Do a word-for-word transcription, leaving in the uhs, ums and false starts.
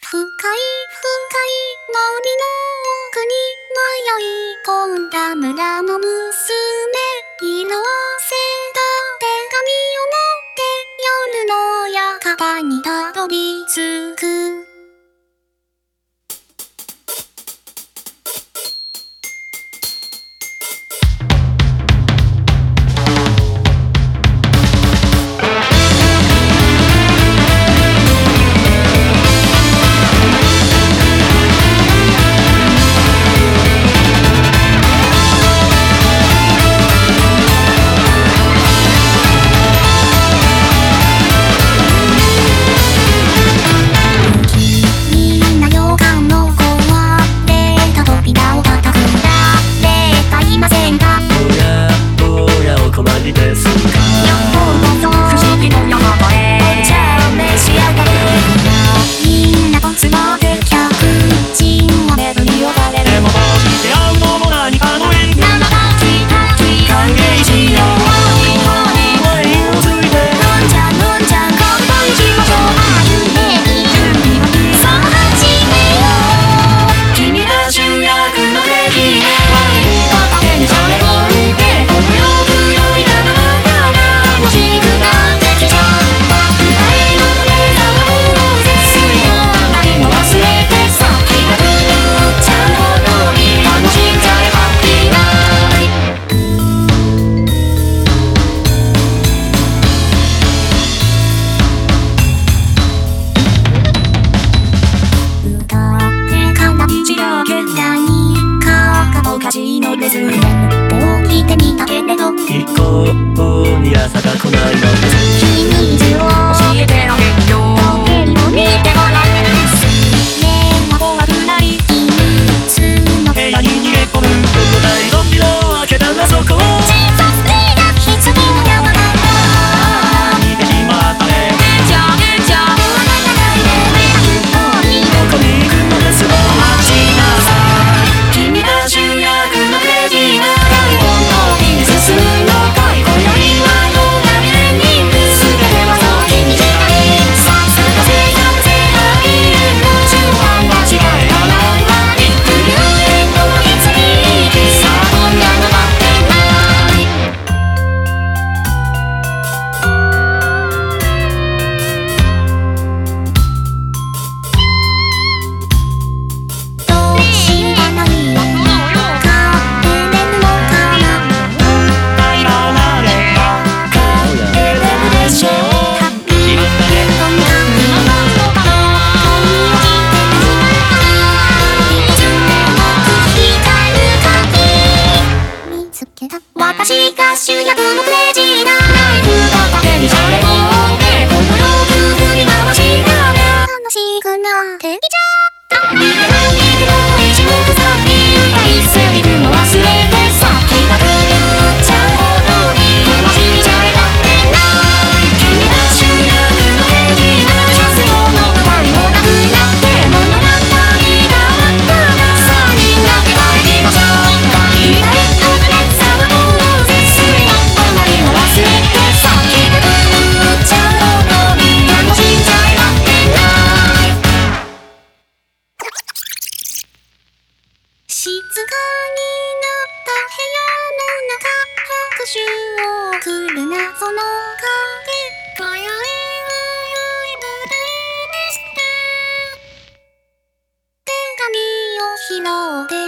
深い深い森の奥に迷い込んだ村の娘、色あせた手紙を持って夜の館にたどり着く。のレズメを聞いてみたけれど一向に朝が来ないのです。 君に水を教えてあげるよ。時計を見てごらん。目が怖くない秘密の部屋に逃げ込む灯台扉を開けたらそこを小さすぎた棺の山だった。 逃げしまったね。 出ちゃ出ちゃ終わらないで迷惑にどこに行くのですの待ちなさい。君が主役のクレイジーな大本当に進むのかい。今宵はどうなるに全てはそう君じゃない。さすが正義性愛の中間間違えらないわり不流へのいつに行きさあ今夜は待ってないどうしたのいや帰れるのかな帰らなれば帰れるでしょうハッピー拾ったね。 どんなにものか恋をしてるいつでも光る鍵見つけた私が主役のクレイジーなナイフ片手にそれを追ってこの夜振り回しながら楽しくなってきちゃった。逃げる逃げる一目散に歌いセリフも忘れてさ気が狂っちゃうほどに楽しみじゃえらってない君が主役のクレイジーな風の舞台もなくなって物語が終わったらさあみんなで帰りましょう。いないはずねさあもう絶世の隣も忘れてさ気が狂っちゃうほどに楽しみじゃえらってない静かになった部屋の中拍手を送る謎の影今宵は良い舞台ですね手紙を拾って